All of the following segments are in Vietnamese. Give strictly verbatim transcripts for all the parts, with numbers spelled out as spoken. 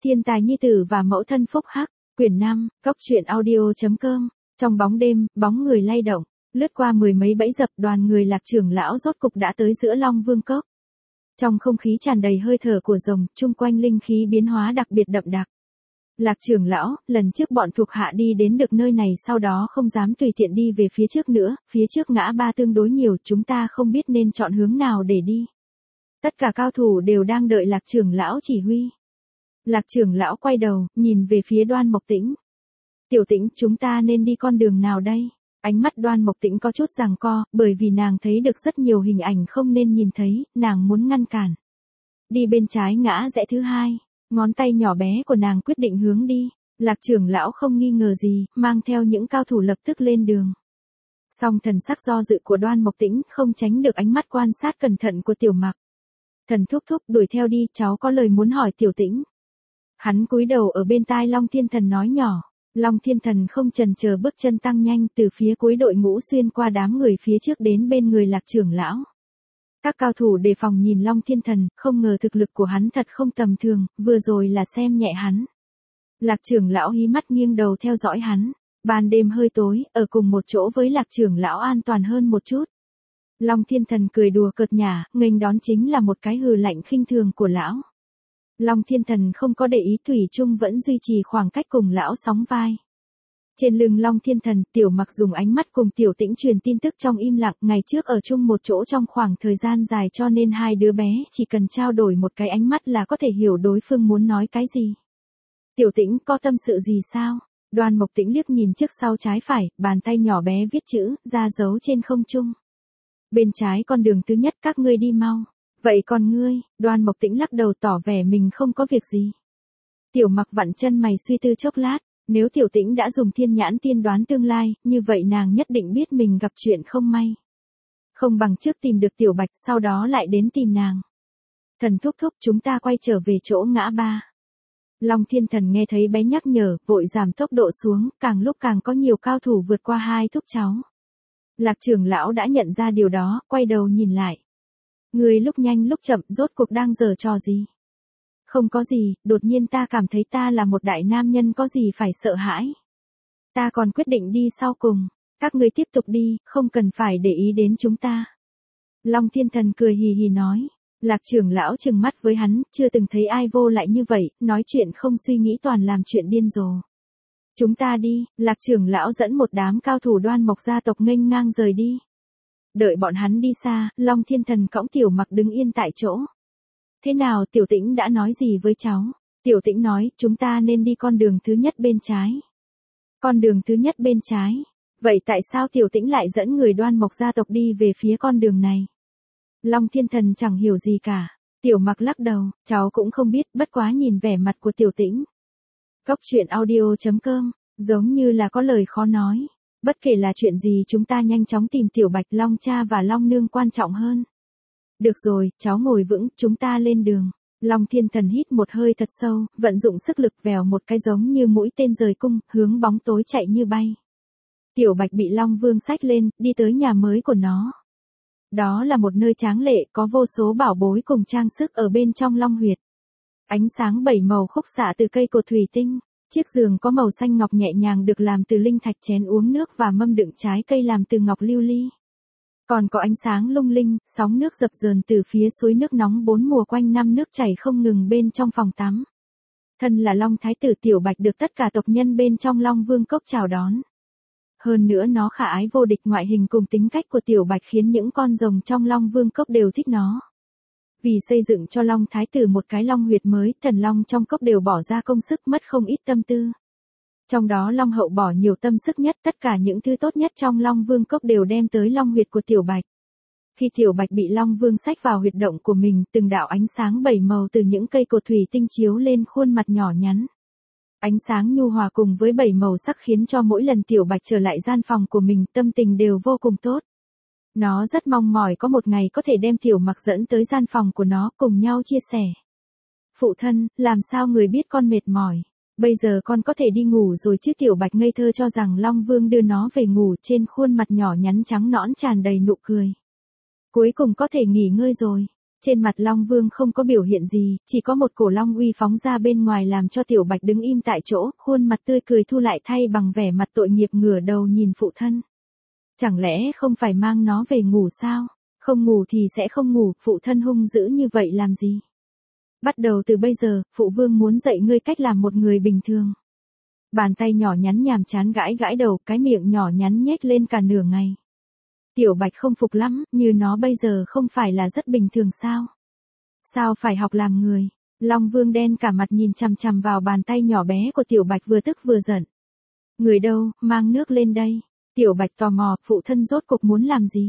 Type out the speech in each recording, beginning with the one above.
Thiên tài nhi tử và mẫu thân phúc hắc, quyển năm, góc truyện audio chấm com. Trong bóng đêm, bóng người lay động, lướt qua mười mấy bẫy dập, đoàn người Lạc trưởng lão rốt cục đã tới giữa Long Vương cốc. Trong không khí tràn đầy hơi thở của rồng, chung quanh linh khí biến hóa đặc biệt đậm đặc. Lạc trưởng lão, lần trước bọn thuộc hạ đi đến được nơi này sau đó không dám tùy tiện đi về phía trước nữa, phía trước ngã ba tương đối nhiều, chúng ta không biết nên chọn hướng nào để đi. Tất cả cao thủ đều đang đợi Lạc trưởng lão chỉ huy. Lạc trưởng lão quay đầu, nhìn về phía Đoan Mộc Tĩnh. Tiểu Tĩnh, chúng ta nên đi con đường nào đây? Ánh mắt Đoan Mộc Tĩnh có chút giằng co, bởi vì nàng thấy được rất nhiều hình ảnh không nên nhìn thấy, nàng muốn ngăn cản. Đi bên trái ngã rẽ thứ hai, ngón tay nhỏ bé của nàng quyết định hướng đi. Lạc trưởng lão không nghi ngờ gì, mang theo những cao thủ lập tức lên đường. Song thần sắc do dự của Đoan Mộc Tĩnh không tránh được ánh mắt quan sát cẩn thận của Tiểu Mặc. Thần thúc thúc, đuổi theo đi, cháu có lời muốn hỏi Tiểu Tĩnh. Hắn cúi đầu ở bên tai Long Thiên Thần nói nhỏ. Long Thiên Thần không chần chờ bước chân tăng nhanh từ phía cuối đội ngũ xuyên qua đám người phía trước đến bên người Lạc trưởng lão. Các cao thủ đề phòng nhìn Long Thiên Thần, không ngờ thực lực của hắn thật không tầm thường, vừa rồi là xem nhẹ hắn. Lạc trưởng lão hí mắt nghiêng đầu theo dõi hắn. Ban đêm hơi tối, ở cùng một chỗ với Lạc trưởng lão an toàn hơn một chút. Long Thiên Thần cười đùa cợt nhả, nghênh đón chính là một cái hừ lạnh khinh thường của lão. Long Thiên Thần không có để ý, thủy chung vẫn duy trì khoảng cách cùng lão sóng vai. Trên lưng Long Thiên Thần, Tiểu Mặc dùng ánh mắt cùng Tiểu Tĩnh truyền tin tức trong im lặng, ngày trước ở chung một chỗ trong khoảng thời gian dài cho nên hai đứa bé chỉ cần trao đổi một cái ánh mắt là có thể hiểu đối phương muốn nói cái gì. Tiểu Tĩnh, có tâm sự gì sao? Đoan Mộc Tĩnh liếc nhìn trước sau trái phải, bàn tay nhỏ bé viết chữ, ra dấu trên không trung. Bên trái con đường thứ nhất, các ngươi đi mau. Vậy còn ngươi? Đoan Mộc Tĩnh lắc đầu tỏ vẻ mình không có việc gì. Tiểu Mặc vặn chân mày suy tư chốc lát, nếu Tiểu Tĩnh đã dùng thiên nhãn tiên đoán tương lai, như vậy nàng nhất định biết mình gặp chuyện không may. Không bằng trước tìm được Tiểu Bạch, sau đó lại đến tìm nàng. Thần thúc thúc, chúng ta quay trở về chỗ ngã ba. Long Thiên Thần nghe thấy bé nhắc nhở, vội giảm tốc độ xuống, càng lúc càng có nhiều cao thủ vượt qua hai thúc cháu. Lạc trưởng lão đã nhận ra điều đó, quay đầu nhìn lại. Người lúc nhanh lúc chậm, rốt cuộc đang giở trò gì? Không có gì, đột nhiên ta cảm thấy ta là một đại nam nhân, có gì phải sợ hãi. Ta còn quyết định đi sau cùng, các ngươi tiếp tục đi, không cần phải để ý đến chúng ta. Long Thiên Thần cười hì hì nói. Lạc trưởng lão trừng mắt với hắn, chưa từng thấy ai vô lại như vậy, nói chuyện không suy nghĩ toàn làm chuyện điên rồ. Chúng ta đi, Lạc trưởng lão dẫn một đám cao thủ Đoan Mộc gia tộc nghênh ngang rời đi. Đợi bọn hắn đi xa, Long Thiên Thần cõng Tiểu Mặc đứng yên tại chỗ. Thế nào, Tiểu Tĩnh đã nói gì với cháu? Tiểu Tĩnh nói, chúng ta nên đi con đường thứ nhất bên trái. Con đường thứ nhất bên trái. Vậy tại sao Tiểu Tĩnh lại dẫn người Đoan Mộc gia tộc đi về phía con đường này? Long Thiên Thần chẳng hiểu gì cả. Tiểu Mặc lắc đầu, cháu cũng không biết, bất quá nhìn vẻ mặt của Tiểu Tĩnh. Góc truyện audio chấm com, giống như là có lời khó nói. Bất kể là chuyện gì chúng ta nhanh chóng tìm Tiểu Bạch, Long cha và Long nương quan trọng hơn. Được rồi, cháu ngồi vững, chúng ta lên đường. Long Thiên Thần hít một hơi thật sâu, vận dụng sức lực vèo một cái giống như mũi tên rời cung, hướng bóng tối chạy như bay. Tiểu Bạch bị Long Vương xách lên, đi tới nhà mới của nó. Đó là một nơi tráng lệ, có vô số bảo bối cùng trang sức ở bên trong Long huyệt. Ánh sáng bảy màu khúc xạ từ cây cột thủy tinh. Chiếc giường có màu xanh ngọc nhẹ nhàng được làm từ linh thạch, chén uống nước và mâm đựng trái cây làm từ ngọc lưu ly. Còn có ánh sáng lung linh, sóng nước dập dờn từ phía suối nước nóng bốn mùa quanh năm nước chảy không ngừng bên trong phòng tắm. Thân là Long Thái tử Tiểu Bạch được tất cả tộc nhân bên trong Long Vương cốc chào đón. Hơn nữa nó khả ái vô địch, ngoại hình cùng tính cách của Tiểu Bạch khiến những con rồng trong Long Vương cốc đều thích nó. Vì xây dựng cho Long Thái tử một cái Long huyệt mới, thần Long trong cốc đều bỏ ra công sức, mất không ít tâm tư. Trong đó Long hậu bỏ nhiều tâm sức nhất, tất cả những thứ tốt nhất trong Long Vương cốc đều đem tới Long huyệt của Tiểu Bạch. Khi Tiểu Bạch bị Long Vương xách vào huyệt động của mình, từng đạo ánh sáng bảy màu từ những cây cột thủy tinh chiếu lên khuôn mặt nhỏ nhắn. Ánh sáng nhu hòa cùng với bảy màu sắc khiến cho mỗi lần Tiểu Bạch trở lại gian phòng của mình, tâm tình đều vô cùng tốt. Nó rất mong mỏi có một ngày có thể đem Tiểu Mặc dẫn tới gian phòng của nó, cùng nhau chia sẻ. Phụ thân, làm sao người biết con mệt mỏi? Bây giờ con có thể đi ngủ rồi chứ? Tiểu Bạch ngây thơ cho rằng Long Vương đưa nó về ngủ, trên khuôn mặt nhỏ nhắn trắng nõn tràn đầy nụ cười. Cuối cùng có thể nghỉ ngơi rồi. Trên mặt Long Vương không có biểu hiện gì, chỉ có một cổ long uy phóng ra bên ngoài làm cho Tiểu Bạch đứng im tại chỗ, khuôn mặt tươi cười thu lại thay bằng vẻ mặt tội nghiệp ngửa đầu nhìn phụ thân. Chẳng lẽ không phải mang nó về ngủ sao? Không ngủ thì sẽ không ngủ, phụ thân hung dữ như vậy làm gì? Bắt đầu từ bây giờ, phụ vương muốn dạy ngươi cách làm một người bình thường. Bàn tay nhỏ nhắn nhàm chán gãi gãi đầu, cái miệng nhỏ nhắn nhếch lên cả nửa ngày. Tiểu Bạch không phục lắm, như nó bây giờ không phải là rất bình thường sao? Sao phải học làm người? Long Vương đen cả mặt nhìn chằm chằm vào bàn tay nhỏ bé của Tiểu Bạch vừa tức vừa giận. Người đâu, mang nước lên đây. Tiểu Bạch tò mò, phụ thân rốt cuộc muốn làm gì?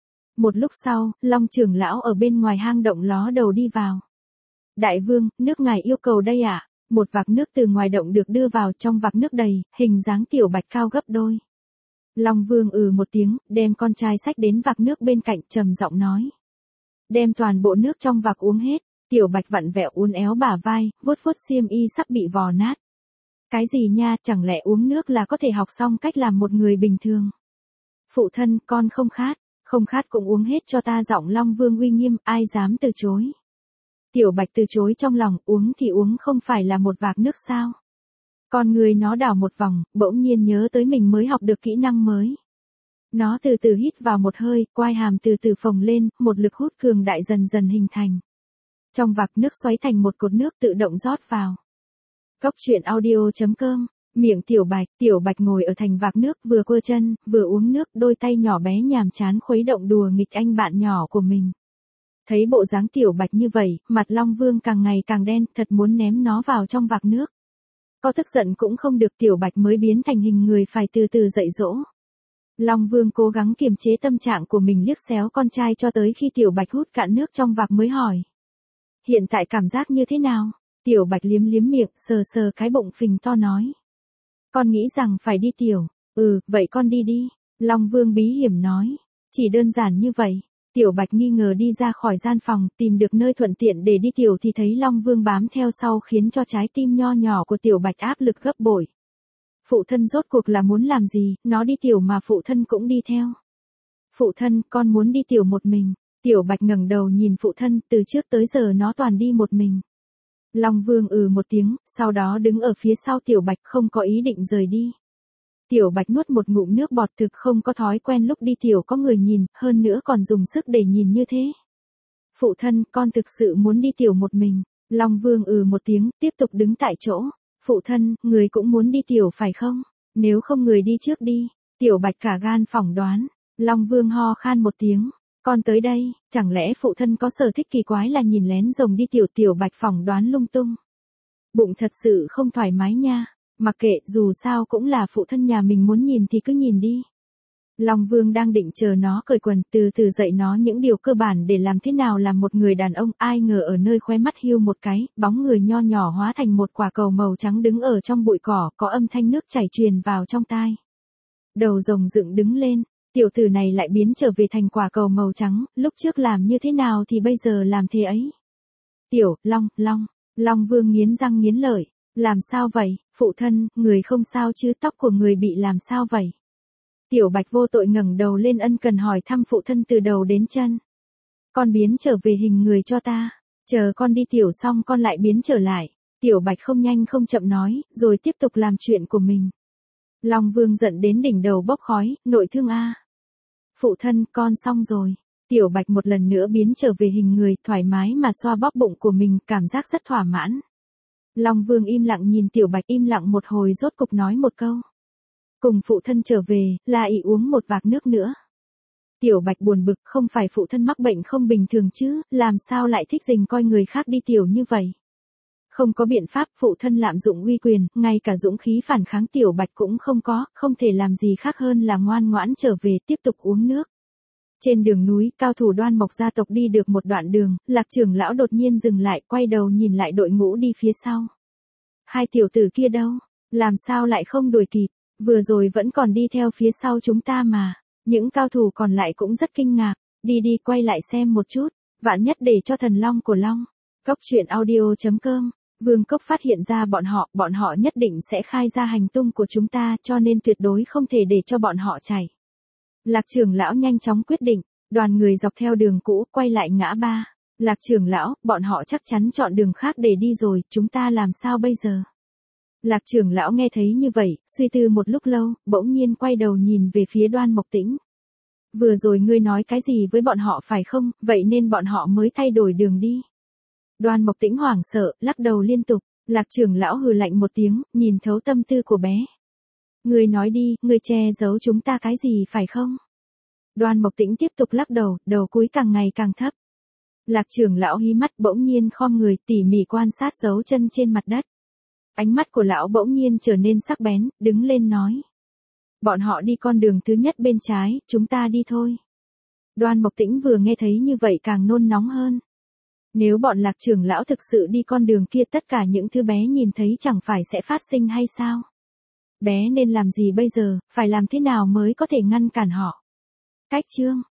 Một lúc sau, Long trưởng lão ở bên ngoài hang động ló đầu đi vào. Đại vương, nước ngài yêu cầu đây ạ. À? Một vạc nước từ ngoài động được đưa vào, trong vạc nước đầy, hình dáng Tiểu Bạch cao gấp đôi. Long Vương ừ một tiếng, đem con trai xách đến vạc nước bên cạnh, trầm giọng nói. Đem toàn bộ nước trong vạc uống hết. Tiểu Bạch vặn vẹo uốn éo bả vai, vuốt vuốt xiêm y sắp bị vò nát. Cái gì nha, chẳng lẽ uống nước là có thể học xong cách làm một người bình thường? Phụ thân, con không khát, không khát cũng uống hết cho ta. Giọng Long Vương uy nghiêm, ai dám từ chối? Tiểu Bạch từ chối trong lòng, uống thì uống, không phải là một vạc nước sao? Con người nó đảo một vòng, bỗng nhiên nhớ tới mình mới học được kỹ năng mới. Nó từ từ hít vào một hơi, quai hàm từ từ phồng lên, một lực hút cường đại dần dần hình thành. Trong vạc nước xoáy thành một cột nước tự động rót vào. Cốc truyện audio chấm com, miệng Tiểu Bạch, Tiểu Bạch ngồi ở thành vạc nước, vừa quơ chân, vừa uống nước, đôi tay nhỏ bé nhàm chán khuấy động đùa nghịch anh bạn nhỏ của mình. Thấy bộ dáng Tiểu Bạch như vậy, mặt Long Vương càng ngày càng đen, thật muốn ném nó vào trong vạc nước. Có tức giận cũng không được, Tiểu Bạch mới biến thành hình người phải từ từ dạy dỗ. Long Vương cố gắng kiềm chế tâm trạng của mình, liếc xéo con trai cho tới khi Tiểu Bạch hút cạn nước trong vạc mới hỏi. Hiện tại cảm giác như thế nào? Tiểu Bạch liếm liếm miệng, sờ sờ cái bụng phình to nói. Con nghĩ rằng phải đi tiểu. Ừ, vậy con đi đi. Long Vương bí hiểm nói. Chỉ đơn giản như vậy. Tiểu Bạch nghi ngờ đi ra khỏi gian phòng, tìm được nơi thuận tiện để đi tiểu thì thấy Long Vương bám theo sau, khiến cho trái tim nho nhỏ của Tiểu Bạch áp lực gấp bội. Phụ thân rốt cuộc là muốn làm gì, nó đi tiểu mà phụ thân cũng đi theo. Phụ thân, con muốn đi tiểu một mình. Tiểu Bạch ngẩng đầu nhìn phụ thân, từ trước tới giờ nó toàn đi một mình. Long Vương ừ một tiếng, sau đó đứng ở phía sau Tiểu Bạch, không có ý định rời đi. Tiểu Bạch nuốt một ngụm nước bọt, thực không có thói quen lúc đi tiểu có người nhìn, hơn nữa còn dùng sức để nhìn như thế. Phụ thân, con thực sự muốn đi tiểu một mình. Long Vương ừ một tiếng, tiếp tục đứng tại chỗ. Phụ thân, người cũng muốn đi tiểu phải không? Nếu không người đi trước đi. Tiểu Bạch cả gan phỏng đoán. Long Vương ho khan một tiếng. Con tới đây, chẳng lẽ phụ thân có sở thích kỳ quái là nhìn lén rồng đi tiểu? Tiểu Bạch phỏng đoán lung tung. Bụng thật sự không thoải mái nha. Mặc kệ, dù sao cũng là phụ thân nhà mình muốn nhìn thì cứ nhìn đi. Long Vương đang định chờ nó cởi quần, từ từ dạy nó những điều cơ bản để làm thế nào làm một người đàn ông, ai ngờ ở nơi khóe mắt hiu một cái, bóng người nho nhỏ hóa thành một quả cầu màu trắng đứng ở trong bụi cỏ, có âm thanh nước chảy truyền vào trong tai. Đầu rồng dựng đứng lên, tiểu tử này lại biến trở về thành quả cầu màu trắng, lúc trước làm như thế nào thì bây giờ làm thế ấy. Tiểu, Long, Long, Long Vương nghiến răng nghiến lợi, làm sao vậy, phụ thân, người không sao chứ, tóc của người bị làm sao vậy? Tiểu Bạch vô tội ngẩng đầu lên ân cần hỏi thăm phụ thân từ đầu đến chân. Con biến trở về hình người cho ta, chờ con đi tiểu xong con lại biến trở lại. Tiểu Bạch không nhanh không chậm nói, rồi tiếp tục làm chuyện của mình. Long Vương giận đến đỉnh đầu bốc khói, nội thương a. Phụ thân, con xong rồi. Tiểu Bạch một lần nữa biến trở về hình người, thoải mái mà xoa bóp bụng của mình, cảm giác rất thỏa mãn. Long Vương im lặng nhìn Tiểu Bạch, im lặng một hồi rốt cục nói một câu. Cùng phụ thân trở về, là ý uống một vạc nước nữa. Tiểu Bạch buồn bực, không phải phụ thân mắc bệnh không bình thường chứ, làm sao lại thích rình coi người khác đi tiểu như vậy. Không có biện pháp, phụ thân lạm dụng uy quyền, ngay cả dũng khí phản kháng Tiểu Bạch cũng không có, không thể làm gì khác hơn là ngoan ngoãn trở về tiếp tục uống nước. Trên đường núi, cao thủ Đoan Mộc gia tộc đi được một đoạn đường, Lạc trưởng lão đột nhiên dừng lại, quay đầu nhìn lại đội ngũ đi phía sau. Hai tiểu tử kia đâu? Làm sao lại không đuổi kịp? Vừa rồi vẫn còn đi theo phía sau chúng ta mà. Những cao thủ còn lại cũng rất kinh ngạc. Đi đi quay lại xem một chút. Vạn nhất để cho thần long của Long. Cốc truyện audio chấm com. Vương Cốc phát hiện ra bọn họ, bọn họ nhất định sẽ khai ra hành tung của chúng ta, cho nên tuyệt đối không thể để cho bọn họ chạy. Lạc trưởng lão nhanh chóng quyết định, đoàn người dọc theo đường cũ, quay lại ngã ba. Lạc trưởng lão, bọn họ chắc chắn chọn đường khác để đi rồi, chúng ta làm sao bây giờ? Lạc trưởng lão nghe thấy như vậy, suy tư một lúc lâu, bỗng nhiên quay đầu nhìn về phía Đoan Mộc Tĩnh. Vừa rồi ngươi nói cái gì với bọn họ phải không, vậy nên bọn họ mới thay đổi đường đi. Đoan Mộc Tĩnh hoảng sợ, lắc đầu liên tục, Lạc trưởng lão hừ lạnh một tiếng, nhìn thấu tâm tư của bé. Ngươi nói đi, ngươi che giấu chúng ta cái gì phải không? Đoan Mộc Tĩnh tiếp tục lắc đầu, đầu cúi càng ngày càng thấp. Lạc trưởng lão hí mắt bỗng nhiên khom người tỉ mỉ quan sát dấu chân trên mặt đất. Ánh mắt của lão bỗng nhiên trở nên sắc bén, đứng lên nói. Bọn họ đi con đường thứ nhất bên trái, chúng ta đi thôi. Đoan Mộc Tĩnh vừa nghe thấy như vậy càng nôn nóng hơn. Nếu bọn Lạc trưởng lão thực sự đi con đường kia, tất cả những thứ bé nhìn thấy chẳng phải sẽ phát sinh hay sao? Bé nên làm gì bây giờ, phải làm thế nào mới có thể ngăn cản họ? Cách chương